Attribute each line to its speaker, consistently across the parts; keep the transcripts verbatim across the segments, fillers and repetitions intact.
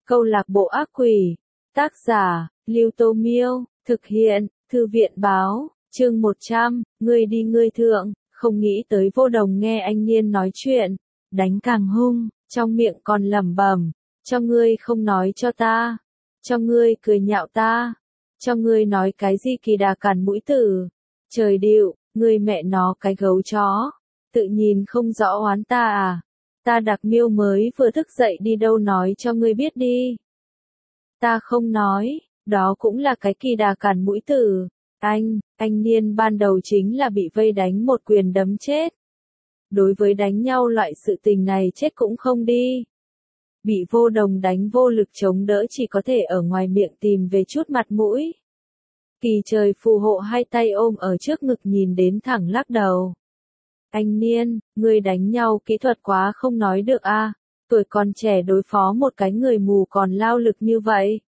Speaker 1: Câu lạc bộ ác quỷ. Tác giả, Lưu Tô Miêu, thực hiện, Thư viện báo, chương một trăm, ngươi đi ngươi thượng, không nghĩ tới Vô Đồng nghe anh Niên nói chuyện, đánh càng hung, trong miệng còn lẩm bẩm, cho ngươi không nói cho ta, cho ngươi cười nhạo ta, cho ngươi nói cái gì kỳ đà cản mũi tử, trời điệu, ngươi mẹ nó cái gấu chó, tự nhìn không rõ oán ta à, ta Đặc Miêu mới vừa thức dậy đi đâu nói cho ngươi biết đi. Ta không nói, đó cũng là cái kỳ đà cản mũi tử, anh, anh Niên ban đầu chính là bị vây đánh một quyền đấm chết. Đối với đánh nhau loại sự tình này chết cũng không đi. Bị Vô Đồng đánh vô lực chống đỡ chỉ có thể ở ngoài miệng tìm về chút mặt mũi. Kỳ trời phù hộ hai tay ôm ở trước ngực nhìn đến thẳng lắc đầu. Anh Niên, ngươi đánh nhau kỹ thuật quá không nói được a, tuổi còn trẻ đối phó một cái người mù còn lao lực như vậy.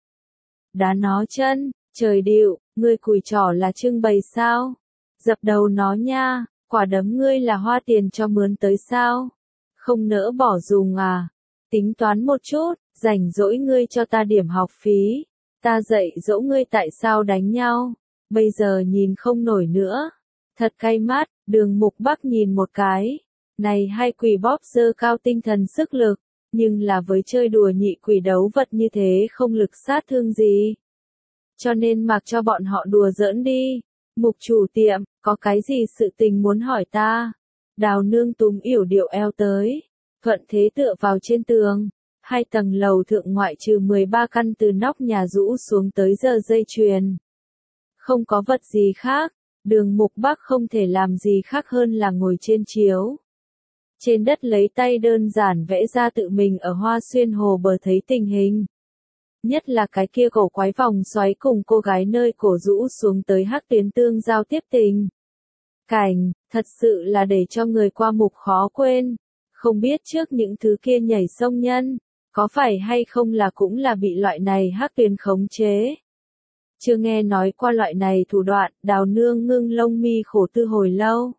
Speaker 1: Đá nó chân, trời điệu, ngươi cùi trỏ là trưng bày sao? Dập đầu nó nha, quả đấm ngươi là hoa tiền cho mướn tới sao? Không nỡ bỏ dùng à? Tính toán một chút, rảnh rỗi ngươi cho ta điểm học phí. Ta dạy dỗ ngươi tại sao đánh nhau, bây giờ nhìn không nổi nữa. Thật cay mắt, Đường Mục Bắc nhìn một cái. Này hai quỷ bóp dơ cao tinh thần sức lực, nhưng là với chơi đùa nhị quỷ đấu vật như thế không lực sát thương gì. Cho nên mặc cho bọn họ đùa giỡn đi. Mục chủ tiệm, có cái gì sự tình muốn hỏi ta? Đào Nương túm yểu điệu eo tới, thuận thế tựa vào trên tường. Hai tầng lầu thượng ngoại trừ mười ba căn từ nóc nhà rũ xuống tới giờ dây chuyền. Không có vật gì khác, Đường Mục Bắc không thể làm gì khác hơn là ngồi trên chiếu. Trên đất lấy tay đơn giản vẽ ra tự mình ở Hoa Xuyên Hồ bờ thấy tình hình. Nhất là cái kia cổ quái vòng xoáy cùng cô gái nơi cổ rũ xuống tới Hắc Tuyến tương giao tiếp tình. Cảnh, thật sự là để cho người qua mục khó quên. Không biết trước những thứ kia nhảy sông nhân, có phải hay không là cũng là bị loại này Hắc Tuyến khống chế. Chưa nghe nói qua loại này thủ đoạn, Đào Nương ngưng lông mi khổ tư hồi lâu.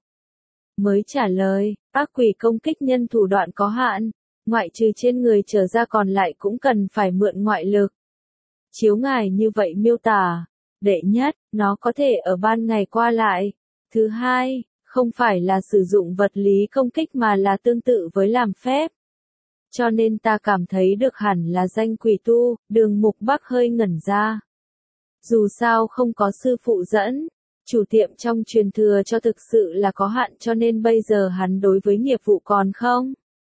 Speaker 1: Mới trả lời, ác quỷ công kích nhân thủ đoạn có hạn, ngoại trừ trên người trở ra còn lại cũng cần phải mượn ngoại lực. Chiếu ngài như vậy miêu tả, đệ nhất, nó có thể ở ban ngày qua lại. Thứ hai, không phải là sử dụng vật lý công kích mà là tương tự với làm phép. Cho nên ta cảm thấy được hẳn là danh quỷ tu, Đường Mục Bắc hơi ngẩn ra. Dù sao không có sư phụ dẫn, chủ tiệm trong truyền thừa cho thực sự là có hạn cho nên bây giờ hắn đối với nghiệp vụ còn không.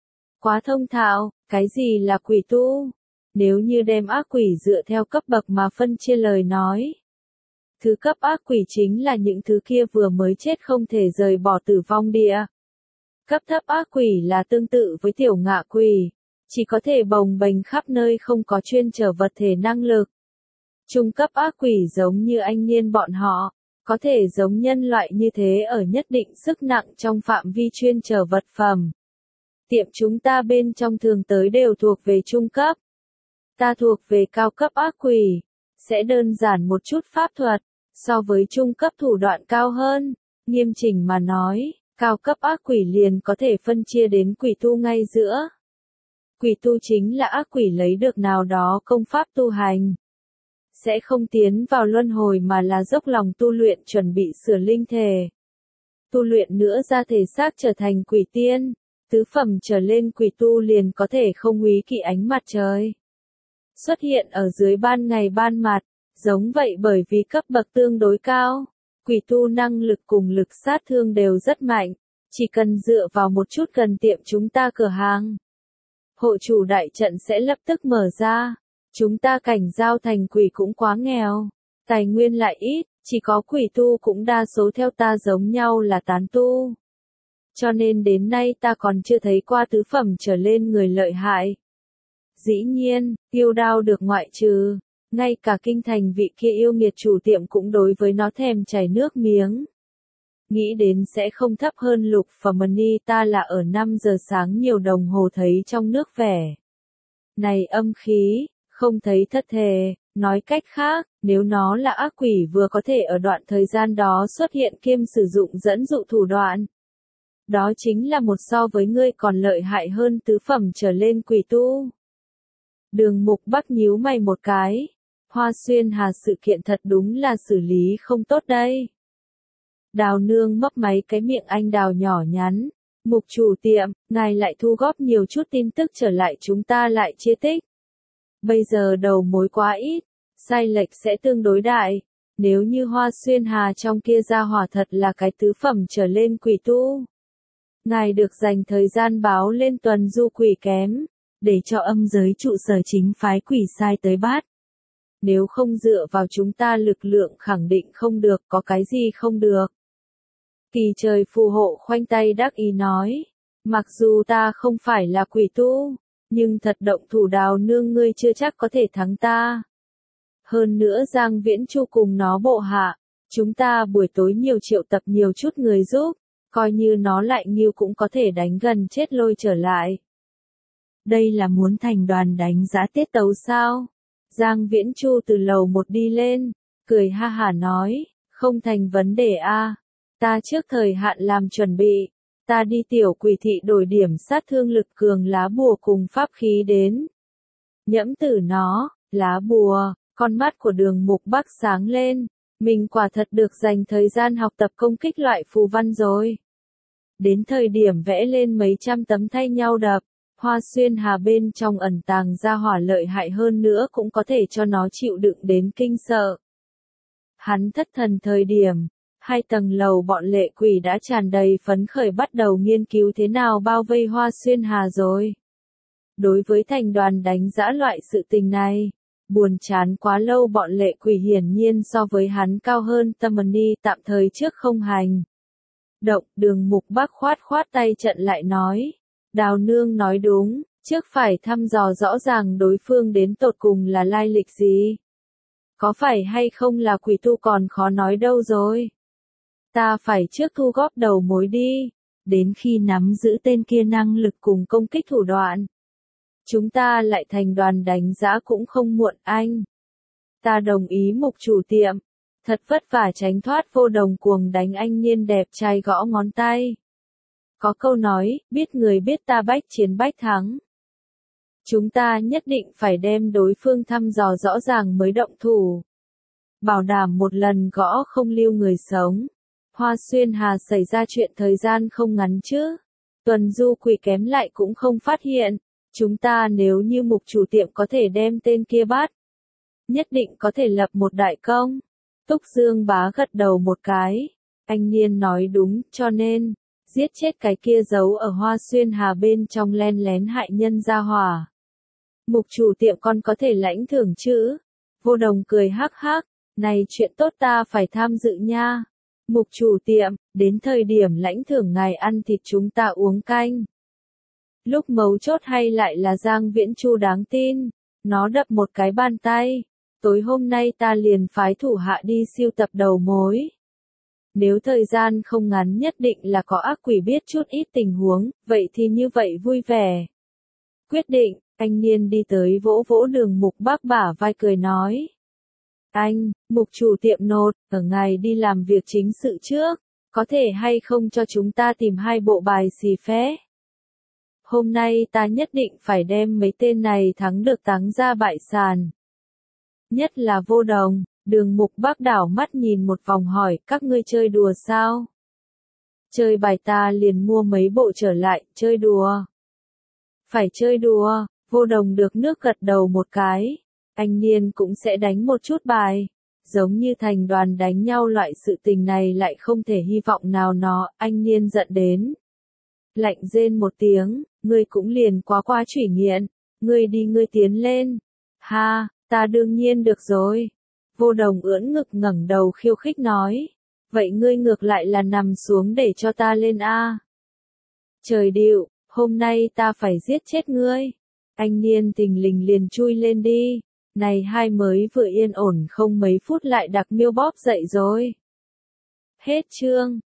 Speaker 1: Quá thông thạo, cái gì là quỷ tu? Nếu như đem ác quỷ dựa theo cấp bậc mà phân chia lời nói. Thứ cấp ác quỷ chính là những thứ kia vừa mới chết không thể rời bỏ tử vong địa. Cấp thấp ác quỷ là tương tự với tiểu ngạ quỷ, chỉ có thể bồng bềnh khắp nơi không có chuyên trở vật thể năng lực. Trung cấp ác quỷ giống như anh Niên bọn họ, có thể giống nhân loại như thế ở nhất định sức nặng trong phạm vi chuyên trở vật phẩm. Tiệm chúng ta bên trong thường tới đều thuộc về trung cấp. Ta thuộc về cao cấp ác quỷ, sẽ đơn giản một chút pháp thuật, so với trung cấp thủ đoạn cao hơn. Nghiêm chỉnh mà nói, cao cấp ác quỷ liền có thể phân chia đến quỷ tu ngay giữa. Quỷ tu chính là ác quỷ lấy được nào đó công pháp tu hành. Sẽ không tiến vào luân hồi mà là dốc lòng tu luyện chuẩn bị sửa linh thể. Tu luyện nữa ra thể xác trở thành quỷ tiên, tứ phẩm trở lên quỷ tu liền có thể không úy kỵ ánh mặt trời. Xuất hiện ở dưới ban ngày ban mặt, giống vậy bởi vì cấp bậc tương đối cao, quỷ tu năng lực cùng lực sát thương đều rất mạnh, chỉ cần dựa vào một chút gần tiệm chúng ta cửa hàng. Hộ chủ đại trận sẽ lập tức mở ra. Chúng ta cảnh giao thành quỷ cũng quá nghèo, tài nguyên lại ít, chỉ có quỷ tu cũng đa số theo ta giống nhau là tán tu. Cho nên đến nay ta còn chưa thấy qua tứ phẩm trở lên người lợi hại. Dĩ nhiên, yêu đao được ngoại trừ, ngay cả kinh thành vị kia yêu nghiệt chủ tiệm cũng đối với nó thèm chảy nước miếng. Nghĩ đến sẽ không thấp hơn lục phẩm ni ta là ở năm giờ sáng nhiều đồng hồ thấy trong nước vẻ. Này âm khí. Không thấy thất thề, nói cách khác, nếu nó là ác quỷ vừa có thể ở đoạn thời gian đó xuất hiện kiêm sử dụng dẫn dụ thủ đoạn. Đó chính là một so với ngươi còn lợi hại hơn tứ phẩm trở lên quỷ tu. Đường Mục Bắc nhíu mày một cái. Hoa Xuyên Hà sự kiện thật đúng là xử lý không tốt đây. Đào nương mấp máy cái miệng anh đào nhỏ nhắn. Mục chủ tiệm, ngài lại thu góp nhiều chút tin tức trở lại chúng ta lại chia tích. Bây giờ đầu mối quá ít, sai lệch sẽ tương đối đại. Nếu như Hoa Xuyên Hà trong kia ra hỏa thật là cái tứ phẩm trở lên quỷ tu. Ngài được dành thời gian báo lên tuần du quỷ kém, để cho âm giới trụ sở chính phái quỷ sai tới bắt. Nếu không dựa vào chúng ta lực lượng khẳng định không được, có cái gì không được. Kỳ trời phù hộ khoanh tay đắc ý nói, mặc dù ta không phải là quỷ tu, nhưng thật động thủ Đào nương ngươi chưa chắc có thể thắng ta. Hơn nữa Giang Viễn Chu cùng nó bộ hạ, chúng ta buổi tối nhiều triệu tập nhiều chút người giúp, coi như nó lại nghiêu cũng có thể đánh gần chết lôi trở lại. Đây là muốn thành đoàn đánh giã tiết tấu sao? Giang Viễn Chu từ lầu một đi lên, cười ha hả nói, không thành vấn đề a, ta trước thời hạn làm chuẩn bị, ta đi tiểu quỷ thị đổi điểm sát thương lực cường lá bùa cùng pháp khí đến. Nhẫm tử nó, lá bùa, con mắt của Đường Mục Bắc sáng lên, mình quả thật được dành thời gian học tập công kích loại phù văn rồi. Đến thời điểm vẽ lên mấy trăm tấm thay nhau đập, Hoa Xuyên Hà bên trong ẩn tàng ra hỏa lợi hại hơn nữa cũng có thể cho nó chịu đựng đến kinh sợ. Hắn thất thần thời điểm, hai tầng lầu bọn lệ quỷ đã tràn đầy phấn khởi bắt đầu nghiên cứu thế nào bao vây Hoa Xuyên Hà rồi. Đối với thành đoàn đánh giã loại sự tình này, buồn chán quá lâu bọn lệ quỷ hiển nhiên so với hắn cao hơn tâm ni tạm thời trước không hành. Động Đường Mục Bắc khoát khoát tay trận lại nói. Đào nương nói đúng, trước phải thăm dò rõ ràng đối phương đến tột cùng là lai lịch gì. Có phải hay không là quỷ tu còn khó nói đâu rồi. Ta phải trước thu góp đầu mối đi, đến khi nắm giữ tên kia năng lực cùng công kích thủ đoạn. Chúng ta lại thành đoàn đánh giã cũng không muộn anh. Ta đồng ý Mục chủ tiệm, thật vất vả tránh thoát Vô Đồng cuồng đánh anh niên đẹp trai gõ ngón tay. Có câu nói, biết người biết ta bách chiến bách thắng. Chúng ta nhất định phải đem đối phương thăm dò rõ ràng mới động thủ. Bảo đảm một lần gõ không lưu người sống. Hoa Xuyên Hà xảy ra chuyện thời gian không ngắn chứ. Tuần du quỷ kém lại cũng không phát hiện. Chúng ta nếu như Mục chủ tiệm có thể đem tên kia bắt, nhất định có thể lập một đại công. Túc Dương Bá gật đầu một cái. Anh Niên nói đúng, cho nên giết chết cái kia giấu ở Hoa Xuyên Hà bên trong len lén hại nhân gia hỏa. Mục chủ tiệm con có thể lãnh thưởng chứ? Vô Đồng cười hắc hắc, này chuyện tốt ta phải tham dự nha. Mục chủ tiệm, đến thời điểm lãnh thưởng ngài ăn thịt chúng ta uống canh. Lúc mấu chốt hay lại là Giang Viễn Chu đáng tin, nó đập một cái bàn tay. Tối hôm nay ta liền phái thủ hạ đi siêu tập đầu mối. Nếu thời gian không ngắn nhất định là có ác quỷ biết chút ít tình huống, vậy thì như vậy vui vẻ. Quyết định, anh Niên đi tới vỗ vỗ Đường Mục Bắc bả vai cười nói. Anh, Mục chủ tiệm nột, ở ngài đi làm việc chính sự trước, có thể hay không cho chúng ta tìm hai bộ bài xì phé. Hôm nay ta nhất định phải đem mấy tên này thắng được táng ra bại sàn. Nhất là Vô Đồng. Đường Mục Bắc đảo mắt nhìn một vòng hỏi, các ngươi chơi đùa sao? Chơi bài ta liền mua mấy bộ trở lại, chơi đùa. Phải chơi đùa, Vô Đồng được nước gật đầu một cái. Anh Niên cũng sẽ đánh một chút bài. Giống như thành đoàn đánh nhau loại sự tình này lại không thể hy vọng nào nó, anh Niên giận đến. Lạnh rên một tiếng, ngươi cũng liền quá qua chủy nghiện, ngươi đi ngươi tiến lên. Ha, ta đương nhiên được rồi. Vô Đồng ưỡn ngực ngẩng đầu khiêu khích nói. Vậy ngươi ngược lại là nằm xuống để cho ta lên a. Trời điệu, hôm nay ta phải giết chết ngươi. Anh Niên tình lình liền chui lên đi. Này hai mới vừa yên ổn không mấy phút lại đặc miêu bóp dậy rồi. Hết chương.